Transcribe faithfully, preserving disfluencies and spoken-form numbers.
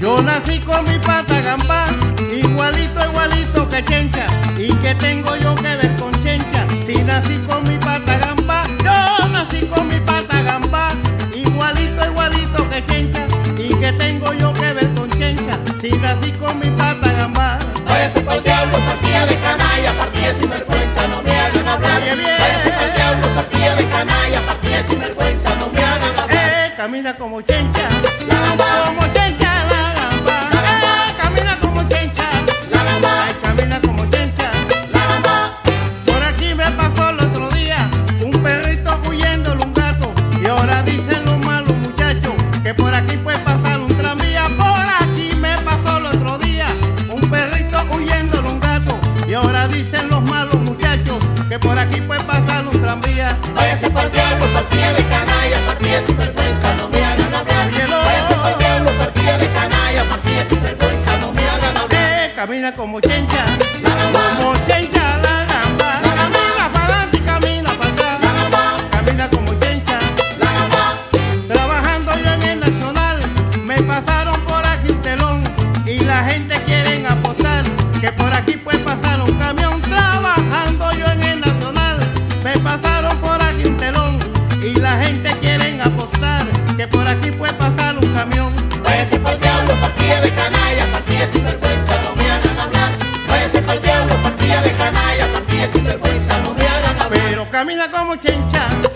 Yo nací con mi pata gambá, igualito, igualito que Chencha. ¿Y qué tengo yo que ver con Chencha? Si nací con mi pata gambá, yo nací con mi pata gambá, igualito, igualito que Chencha. ¿Y qué tengo yo que ver con Chencha? Si nací con mi pata gambá. Váyase pa'l diablo, partida de canalla, partida sin vergüenza, no me hagan hablar. Váyase pa'l diablo, partida de canalla, partida sin vergüenza, no me hagan hablar. Eh, camina como Chencha, La gambá, como Chencha la gambá. La gambá. Eh, camina como Chencha, la gambá, ay, camina como Chencha. la gambá. Por aquí me pasó el otro día un perrito huyéndole un gato. Y ahora dicen los malos muchachos que por aquí puede pasar un tranvía. Por aquí me pasó el otro día un perrito huyéndole un gato. Y ahora dicen los malos muchachos que por aquí puede pasar un tranvía. Váyase pa'l diablo, partida de canalla, partida sin vergüenza, no me hagan hablar. Óyelo. Váyase pa'l diablo, partida de canalla, partida sin vergüenza, no me hagan hablar. Eh, camina como Chencha, La gambá, como Chencha la gamba. La gambá. Camina para adelante y camina para la atrás. gambá, Camina como Chencha. la gambá. Trabajando yo en el Nacional, me pasaron por aquí un telón y la gente quieren apostar que por aquí puede pasar un camión. Trabajando yo en el Nacional, me pasaron por aquí un telón y la gente quieren apostar que por aquí puede pasar un camión. Váyase pa'l diablo, partida de canalla, partida sin vergüenza, no me hagan hablar. Váyase pa'l diablo, partida de canalla, partida sin vergüenza, no me hagan hablar. Pero camina como Chencha,